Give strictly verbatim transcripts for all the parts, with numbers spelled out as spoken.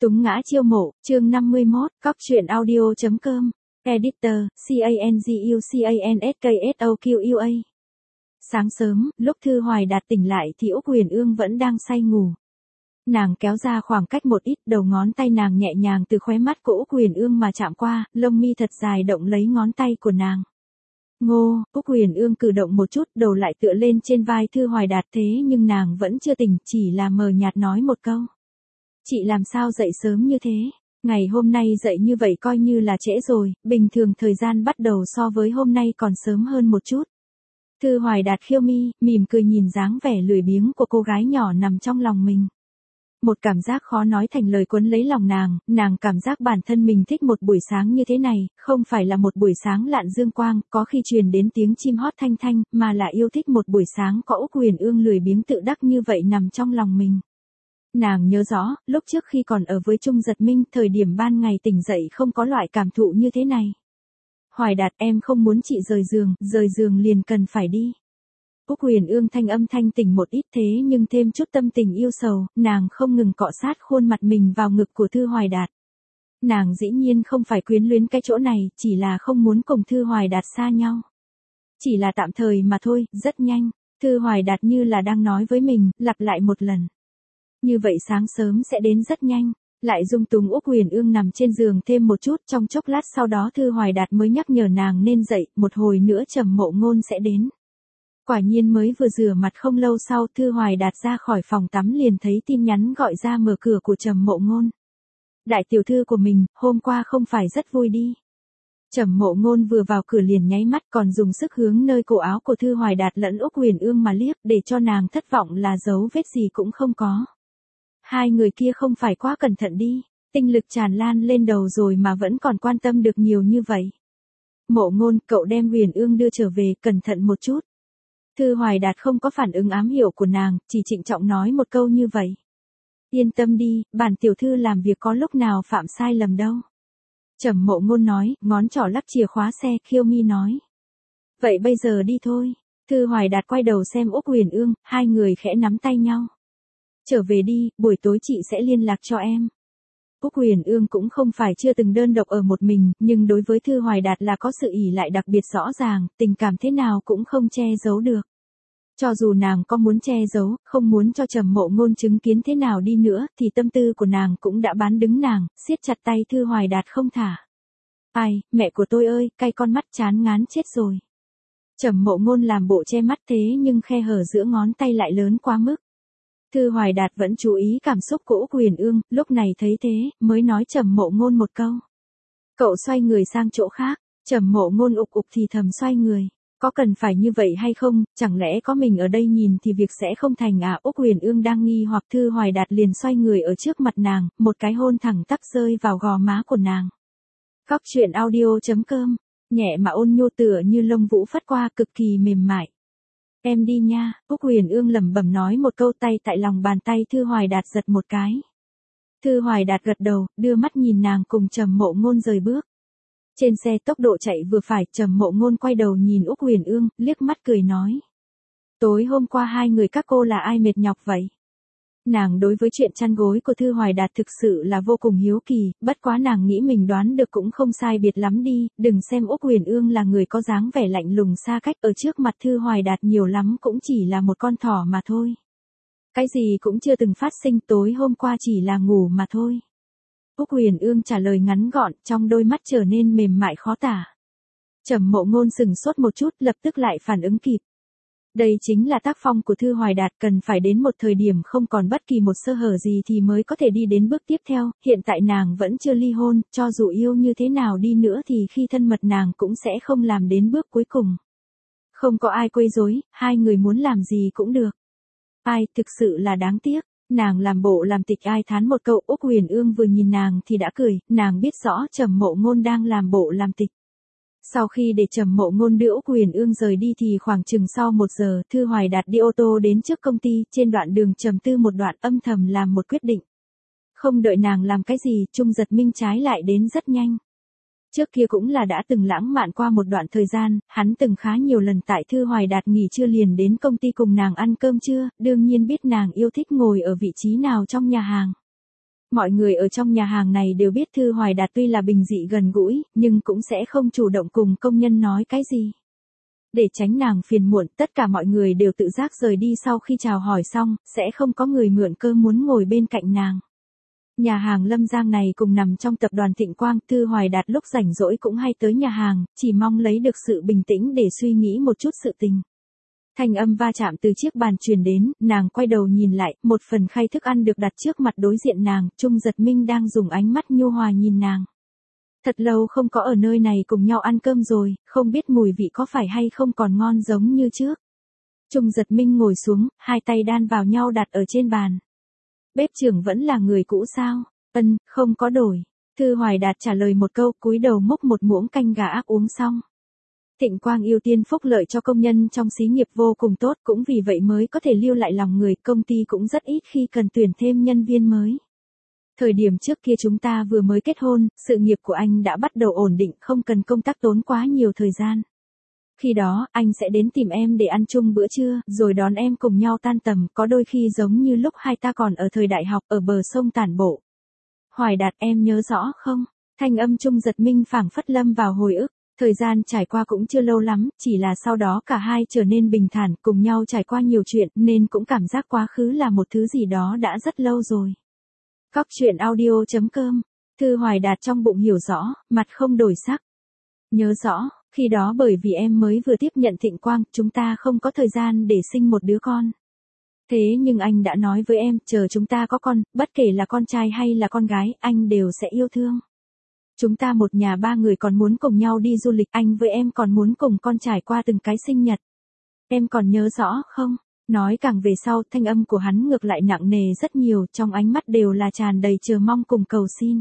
Túng ngã chiêu mộ, chương năm mươi mốt, cóc truyện audio chấm com, Editor, C A N G U C A N S K S O Q U A. Sáng sớm, lúc Thư Hoài Đạt tỉnh lại thì Úc Huyền Ương vẫn đang say ngủ. Nàng kéo ra khoảng cách một ít, đầu ngón tay nàng nhẹ nhàng từ khóe mắt của Úc Huyền Ương mà chạm qua, lông mi thật dài động lấy ngón tay của nàng. Ngô, Úc Huyền Ương cử động một chút, đầu lại tựa lên trên vai Thư Hoài Đạt, thế nhưng nàng vẫn chưa tỉnh, chỉ là mờ nhạt nói một câu. Chị làm sao dậy sớm như thế? Ngày hôm nay dậy như vậy coi như là trễ rồi, bình thường thời gian bắt đầu so với hôm nay còn sớm hơn một chút. Thư Hoài Đạt khiêu mi, mỉm cười nhìn dáng vẻ lười biếng của cô gái nhỏ nằm trong lòng mình. Một cảm giác khó nói thành lời cuốn lấy lòng nàng, nàng cảm giác bản thân mình thích một buổi sáng như thế này, không phải là một buổi sáng lạn dương quang, có khi truyền đến tiếng chim hót thanh thanh, mà là yêu thích một buổi sáng có Úc Huyền Ương lười biếng tự đắc như vậy nằm trong lòng mình. Nàng nhớ rõ, lúc trước khi còn ở với Trung Giật Minh, thời điểm ban ngày tỉnh dậy không có loại cảm thụ như thế này. Hoài Đạt, em không muốn chị rời giường, rời giường liền cần phải đi. Úc Huyền Ương thanh âm thanh tỉnh một ít, thế nhưng thêm chút tâm tình yêu sầu, nàng không ngừng cọ sát khuôn mặt mình vào ngực của Thư Hoài Đạt. Nàng dĩ nhiên không phải quyến luyến cái chỗ này, chỉ là không muốn cùng Thư Hoài Đạt xa nhau. Chỉ là tạm thời mà thôi, rất nhanh. Thư Hoài Đạt như là đang nói với mình, lặp lại một lần. Như vậy sáng sớm sẽ đến rất nhanh. Lại dung túng Úc Huyền Ương nằm trên giường thêm một chút, trong chốc lát sau đó Thư Hoài Đạt mới nhắc nhở nàng nên dậy, một hồi nữa Trầm Mộ Ngôn sẽ đến. Quả nhiên mới vừa rửa mặt không lâu sau, Thư Hoài Đạt ra khỏi phòng tắm liền thấy tin nhắn gọi ra mở cửa của Trầm Mộ Ngôn. Đại tiểu thư của mình, hôm qua không phải rất vui đi. Trầm Mộ Ngôn vừa vào cửa liền nháy mắt, còn dùng sức hướng nơi cổ áo của Thư Hoài Đạt lẫn Úc Huyền Ương mà liếc, để cho nàng thất vọng là dấu vết gì cũng không có. Hai người kia không phải quá cẩn thận đi, tinh lực tràn lan lên đầu rồi mà vẫn còn quan tâm được nhiều như vậy. Mộ Ngôn, cậu đem Huyền Ương đưa trở về, cẩn thận một chút. Thư Hoài Đạt không có phản ứng ám hiệu của nàng, chỉ trịnh trọng nói một câu như vậy. Yên tâm đi, bản tiểu thư làm việc có lúc nào phạm sai lầm đâu. Trầm Mộ Ngôn nói, ngón trỏ lắp chìa khóa xe, khiêu mi nói. Vậy bây giờ đi thôi. Thư Hoài Đạt quay đầu xem Úc Huyền Ương, hai người khẽ nắm tay nhau. Trở về đi, buổi tối chị sẽ liên lạc cho em. Úc Huyền Ương cũng không phải chưa từng đơn độc ở một mình, nhưng đối với Thư Hoài Đạt là có sự ỷ lại đặc biệt rõ ràng, tình cảm thế nào cũng không che giấu được. Cho dù nàng có muốn che giấu, không muốn cho Trầm Mộ Ngôn chứng kiến thế nào đi nữa, thì tâm tư của nàng cũng đã bán đứng nàng, siết chặt tay Thư Hoài Đạt không thả. Ai, mẹ của tôi ơi, cay con mắt chán ngán chết rồi. Trầm Mộ Ngôn làm bộ che mắt thế nhưng khe hở giữa ngón tay lại lớn quá mức. Thư Hoài Đạt vẫn chú ý cảm xúc của Úc Huyền Ương, lúc này thấy thế, mới nói Trầm Mộ Ngôn một câu. Cậu xoay người sang chỗ khác, Trầm Mộ Ngôn ục ục thì thầm xoay người. Có cần phải như vậy hay không, chẳng lẽ có mình ở đây nhìn thì việc sẽ không thành à? Úc Huyền Ương đang nghi hoặc, Thư Hoài Đạt liền xoay người ở trước mặt nàng, một cái hôn thẳng tắp rơi vào gò má của nàng. Cóc truyện audio chấm com, nhẹ mà ôn nhu tựa như lông vũ phất qua, cực kỳ mềm mại. Em đi nha, Úc Huyền Ương lẩm bẩm nói một câu, tay tại lòng bàn tay Thư Hoài Đạt giật một cái. Thư Hoài Đạt gật đầu, đưa mắt nhìn nàng cùng Trầm Mộ Ngôn rời bước. Trên xe tốc độ chạy vừa phải, Trầm Mộ Ngôn quay đầu nhìn Úc Huyền Ương, liếc mắt cười nói. Tối hôm qua hai người các cô là ai mệt nhọc vậy? Nàng đối với chuyện chăn gối của Thư Hoài Đạt thực sự là vô cùng hiếu kỳ, bất quá nàng nghĩ mình đoán được cũng không sai biệt lắm đi, đừng xem Úc Huyền Ương là người có dáng vẻ lạnh lùng xa cách, ở trước mặt Thư Hoài Đạt nhiều lắm cũng chỉ là một con thỏ mà thôi. Cái gì cũng chưa từng phát sinh, tối hôm qua chỉ là ngủ mà thôi. Úc Huyền Ương trả lời ngắn gọn, trong đôi mắt trở nên mềm mại khó tả. Trầm Mộ Ngôn sừng sốt một chút, lập tức lại phản ứng kịp. Đây chính là tác phong của Thư Hoài Đạt, cần phải đến một thời điểm không còn bất kỳ một sơ hở gì thì mới có thể đi đến bước tiếp theo, hiện tại nàng vẫn chưa ly hôn, cho dù yêu như thế nào đi nữa thì khi thân mật nàng cũng sẽ không làm đến bước cuối cùng. Không có ai quấy rối, hai người muốn làm gì cũng được. Ai, thực sự là đáng tiếc. Nàng làm bộ làm tịch ai thán một câu, Úc Huyền Ương vừa nhìn nàng thì đã cười, nàng biết rõ Trầm Mộ Ngôn đang làm bộ làm tịch. Sau khi để Trầm Mộ Ngôn đưa Úc Huyền Ương rời đi thì khoảng chừng sau một giờ, Thư Hoài Đạt đi ô tô đến trước công ty, trên đoạn đường trầm tư một đoạn, âm thầm làm một quyết định. Không đợi nàng làm cái gì, Trung Giật Minh trái lại đến rất nhanh. Trước kia cũng là đã từng lãng mạn qua một đoạn thời gian, hắn từng khá nhiều lần tại Thư Hoài Đạt nghỉ trưa liền đến công ty cùng nàng ăn cơm trưa, đương nhiên biết nàng yêu thích ngồi ở vị trí nào trong nhà hàng. Mọi người ở trong nhà hàng này đều biết Thư Hoài Đạt tuy là bình dị gần gũi, nhưng cũng sẽ không chủ động cùng công nhân nói cái gì. Để tránh nàng phiền muộn, tất cả mọi người đều tự giác rời đi sau khi chào hỏi xong, sẽ không có người mượn cơ muốn ngồi bên cạnh nàng. Nhà hàng Lâm Giang này cùng nằm trong tập đoàn Thịnh Quang, Thư Hoài Đạt lúc rảnh rỗi cũng hay tới nhà hàng, chỉ mong lấy được sự bình tĩnh để suy nghĩ một chút sự tình. Thanh âm va chạm từ chiếc bàn truyền đến, nàng quay đầu nhìn lại, một phần khay thức ăn được đặt trước mặt đối diện nàng, Trung Giật Minh đang dùng ánh mắt nhu hòa nhìn nàng. Thật lâu không có ở nơi này cùng nhau ăn cơm rồi, không biết mùi vị có phải hay không còn ngon giống như trước. Trung Giật Minh ngồi xuống, hai tay đan vào nhau đặt ở trên bàn. Bếp trưởng vẫn là người cũ sao? Ân, không có đổi. Thư Hoài Đạt trả lời một câu, cúi đầu múc một muỗng canh gà ác uống xong. Thịnh Quang ưu tiên phúc lợi cho công nhân trong xí nghiệp vô cùng tốt, cũng vì vậy mới có thể lưu lại lòng người, công ty cũng rất ít khi cần tuyển thêm nhân viên mới. Thời điểm trước kia chúng ta vừa mới kết hôn, sự nghiệp của anh đã bắt đầu ổn định, không cần công tác tốn quá nhiều thời gian. Khi đó, anh sẽ đến tìm em để ăn chung bữa trưa, rồi đón em cùng nhau tan tầm, có đôi khi giống như lúc hai ta còn ở thời đại học ở bờ sông tản bộ. Hoài Đạt, em nhớ rõ không? Thanh âm Trung Giật Minh phảng phất lâm vào hồi ức. Thời gian trải qua cũng chưa lâu lắm, chỉ là sau đó cả hai trở nên bình thản, cùng nhau trải qua nhiều chuyện, nên cũng cảm giác quá khứ là một thứ gì đó đã rất lâu rồi. Cóc truyện audio chấm com. Thư Hoài Đạt trong bụng hiểu rõ, mặt không đổi sắc. Nhớ rõ, khi đó bởi vì em mới vừa tiếp nhận Thịnh Quang, chúng ta không có thời gian để sinh một đứa con. Thế nhưng anh đã nói với em, chờ chúng ta có con, bất kể là con trai hay là con gái, anh đều sẽ yêu thương. Chúng ta một nhà ba người còn muốn cùng nhau đi du lịch, anh với em còn muốn cùng con trải qua từng cái sinh nhật. Em còn nhớ rõ không? Nói càng về sau, thanh âm của hắn ngược lại nặng nề rất nhiều, trong ánh mắt đều là tràn đầy chờ mong cùng cầu xin.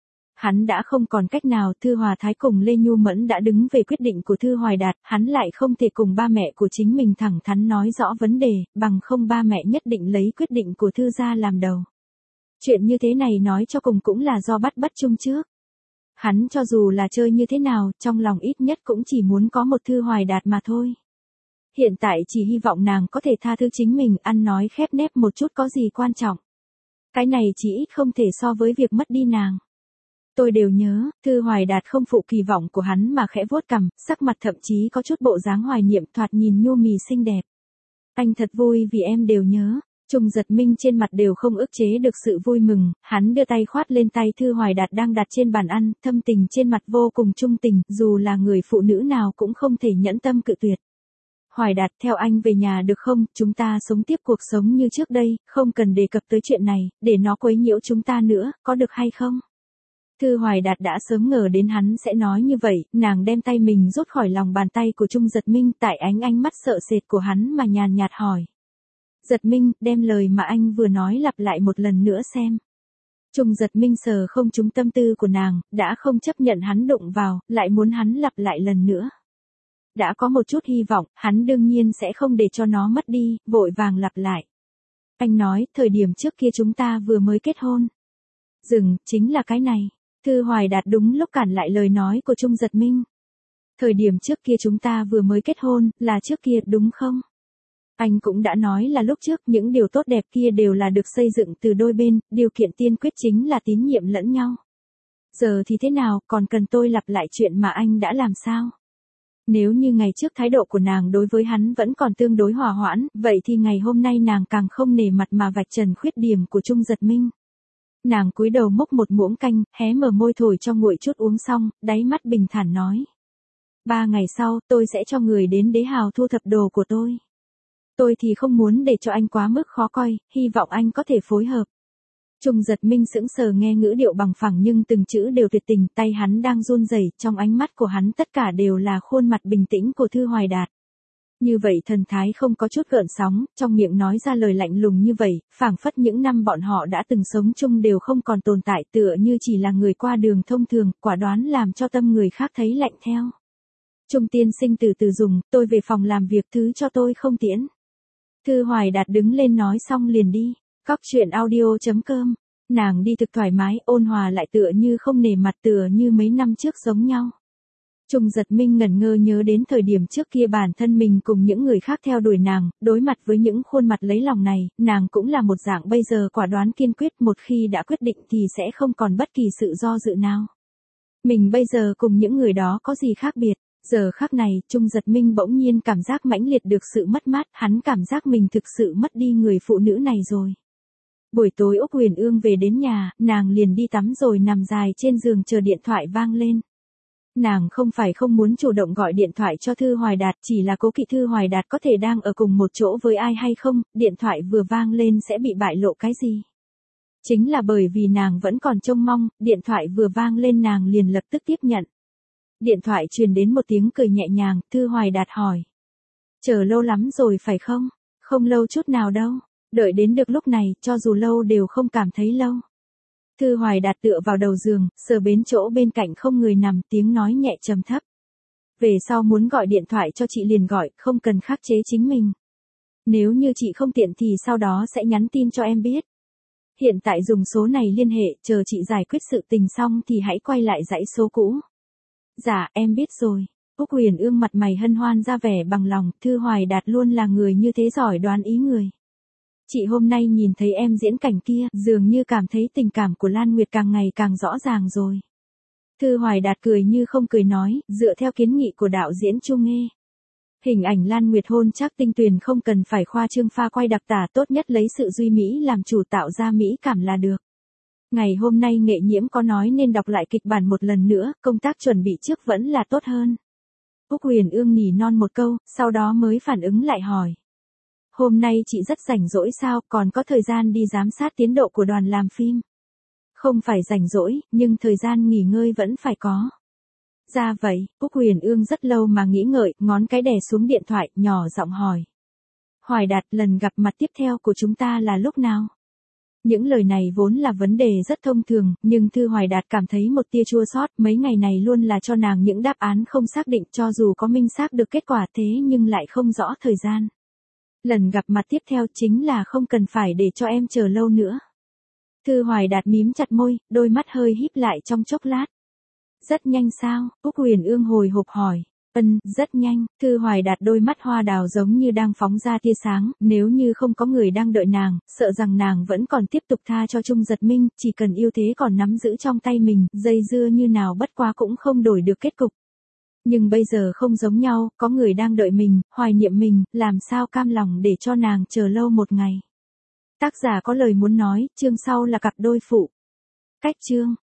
Hắn đã không còn cách nào, Thư Hòa Thái cùng Lê Nhu Mẫn đã đứng về quyết định của Thư Hoài Đạt, hắn lại không thể cùng ba mẹ của chính mình thẳng thắn nói rõ vấn đề, bằng không ba mẹ nhất định lấy quyết định của Thư gia làm đầu. Chuyện như thế này nói cho cùng cũng là do bắt bất chung trước. Hắn cho dù là chơi như thế nào, trong lòng ít nhất cũng chỉ muốn có một Thư Hoài Đạt mà thôi. Hiện tại chỉ hy vọng nàng có thể tha thứ chính mình, ăn nói khép nép một chút có gì quan trọng. Cái này chỉ ít không thể so với việc mất đi nàng. Tôi đều nhớ, Thư Hoài Đạt không phụ kỳ vọng của hắn mà khẽ vuốt cằm, sắc mặt thậm chí có chút bộ dáng hoài niệm, thoạt nhìn nhu mì xinh đẹp. Anh thật vui vì em đều nhớ. Trung Giật Minh trên mặt đều không ức chế được sự vui mừng, hắn đưa tay khoát lên tay Thư Hoài Đạt đang đặt trên bàn ăn, thâm tình trên mặt vô cùng trung tình, dù là người phụ nữ nào cũng không thể nhẫn tâm cự tuyệt. Hoài Đạt, theo anh về nhà được không, chúng ta sống tiếp cuộc sống như trước đây, không cần đề cập tới chuyện này, để nó quấy nhiễu chúng ta nữa, có được hay không? Thư Hoài Đạt đã sớm ngờ đến hắn sẽ nói như vậy, nàng đem tay mình rút khỏi lòng bàn tay của Trung Giật Minh tại ánh ánh mắt sợ sệt của hắn mà nhàn nhạt hỏi. Giật Minh, đem lời mà anh vừa nói lặp lại một lần nữa xem. Trung Giật Minh sờ không trúng tâm tư của nàng, đã không chấp nhận hắn đụng vào, lại muốn hắn lặp lại lần nữa. Đã có một chút hy vọng, hắn đương nhiên sẽ không để cho nó mất đi, vội vàng lặp lại. Anh nói, thời điểm trước kia chúng ta vừa mới kết hôn. Dừng, chính là cái này. Thư Hoài Đạt đúng lúc cản lại lời nói của Trung Giật Minh. Thời điểm trước kia chúng ta vừa mới kết hôn, là trước kia đúng không? Anh cũng đã nói là lúc trước những điều tốt đẹp kia đều là được xây dựng từ đôi bên, điều kiện tiên quyết chính là tín nhiệm lẫn nhau. Giờ thì thế nào, còn cần tôi lặp lại chuyện mà anh đã làm sao? Nếu như ngày trước thái độ của nàng đối với hắn vẫn còn tương đối hòa hoãn, vậy thì ngày hôm nay nàng càng không nể mặt mà vạch trần khuyết điểm của Trung Giật Minh. Nàng cúi đầu múc một muỗng canh, hé mở môi thổi cho nguội chút uống xong, đáy mắt bình thản nói. Ba ngày sau, tôi sẽ cho người đến Đế Hào thu thập đồ của tôi. Tôi thì không muốn để cho anh quá mức khó coi, hy vọng anh có thể phối hợp. Trung Giật Minh sững sờ nghe ngữ điệu bằng phẳng nhưng từng chữ đều tuyệt tình, tay hắn đang run rẩy, trong ánh mắt của hắn tất cả đều là khuôn mặt bình tĩnh của Thư Hoài Đạt. Như vậy thần thái không có chút gợn sóng, trong miệng nói ra lời lạnh lùng như vậy, phảng phất những năm bọn họ đã từng sống chung đều không còn tồn tại, tựa như chỉ là người qua đường thông thường, quả đoán làm cho tâm người khác thấy lạnh theo. Trung tiên sinh từ từ dùng, tôi về phòng làm việc, thứ cho tôi không tiễn. Thư Hoài Đạt đứng lên nói xong liền đi. Cóc truyện audio chấm com. Nàng đi thực thoải mái, ôn hòa lại tựa như không nể mặt, tựa như mấy năm trước giống nhau. Trung Giật Minh ngẩn ngơ nhớ đến thời điểm trước kia bản thân mình cùng những người khác theo đuổi nàng, đối mặt với những khuôn mặt lấy lòng này, nàng cũng là một dạng bây giờ quả đoán kiên quyết, một khi đã quyết định thì sẽ không còn bất kỳ sự do dự nào. Mình bây giờ cùng những người đó có gì khác biệt? Giờ khắc này, Trung Giật Minh bỗng nhiên cảm giác mãnh liệt được sự mất mát, hắn cảm giác mình thực sự mất đi người phụ nữ này rồi. Buổi tối Úc Huyền Ương về đến nhà, nàng liền đi tắm rồi nằm dài trên giường chờ điện thoại vang lên. Nàng không phải không muốn chủ động gọi điện thoại cho Thư Hoài Đạt, chỉ là cố kỵ Thư Hoài Đạt có thể đang ở cùng một chỗ với ai hay không, điện thoại vừa vang lên sẽ bị bại lộ cái gì. Chính là bởi vì nàng vẫn còn trông mong, điện thoại vừa vang lên nàng liền lập tức tiếp nhận. Điện thoại truyền đến một tiếng cười nhẹ nhàng, Thư Hoài Đạt hỏi. Chờ lâu lắm rồi phải không? Không lâu chút nào đâu, đợi đến được lúc này, cho dù lâu đều không cảm thấy lâu. Thư Hoài Đạt tựa vào đầu giường, sờ bến chỗ bên cạnh không người nằm, tiếng nói nhẹ trầm thấp. Về sau muốn gọi điện thoại cho chị liền gọi, không cần khắc chế chính mình. Nếu như chị không tiện thì sau đó sẽ nhắn tin cho em biết. Hiện tại dùng số này liên hệ, chờ chị giải quyết sự tình xong thì hãy quay lại dãy số cũ. Dạ, em biết rồi. Úc Huyền Ương mặt mày hân hoan ra vẻ bằng lòng, Thư Hoài Đạt luôn là người như thế giỏi đoán ý người. Chị hôm nay nhìn thấy em diễn cảnh kia, dường như cảm thấy tình cảm của Lan Nguyệt càng ngày càng rõ ràng rồi. Thư Hoài Đạt cười như không cười nói, dựa theo kiến nghị của đạo diễn Chu Nghê. Hình ảnh Lan Nguyệt hôn chắc tinh tuyền không cần phải khoa trương pha quay đặc tả, tốt nhất lấy sự duy mỹ làm chủ tạo ra mỹ cảm là được. Ngày hôm nay nghệ nhiễm có nói nên đọc lại kịch bản một lần nữa, công tác chuẩn bị trước vẫn là tốt hơn. Úc Huyền Ương nỉ non một câu, sau đó mới phản ứng lại hỏi. Hôm nay chị rất rảnh rỗi sao, còn có thời gian đi giám sát tiến độ của đoàn làm phim? Không phải rảnh rỗi, nhưng thời gian nghỉ ngơi vẫn phải có. Ra vậy, Úc Huyền Ương rất lâu mà nghĩ ngợi, ngón cái đè xuống điện thoại, nhỏ giọng hỏi. Hoài Đạt, lần gặp mặt tiếp theo của chúng ta là lúc nào? Những lời này vốn là vấn đề rất thông thường, nhưng Thư Hoài Đạt cảm thấy một tia chua xót, mấy ngày này luôn là cho nàng những đáp án không xác định, cho dù có minh xác được kết quả thế nhưng lại không rõ thời gian. Lần gặp mặt tiếp theo chính là không cần phải để cho em chờ lâu nữa. Thư Hoài Đạt mím chặt môi, đôi mắt hơi híp lại trong chốc lát. Rất nhanh sao? Úc Huyền Ương hồi hộp hỏi. Ừm, rất nhanh. Thư Hoài Đạt đôi mắt hoa đào giống như đang phóng ra tia sáng, nếu như không có người đang đợi nàng, sợ rằng nàng vẫn còn tiếp tục tha cho Trung Giật Minh, chỉ cần yêu thế còn nắm giữ trong tay mình, dây dưa như nào bất quá cũng không đổi được kết cục. Nhưng bây giờ không giống nhau, có người đang đợi mình, hoài niệm mình, làm sao cam lòng để cho nàng chờ lâu một ngày. Tác giả có lời muốn nói, chương sau là cặp đôi phụ. Cách chương.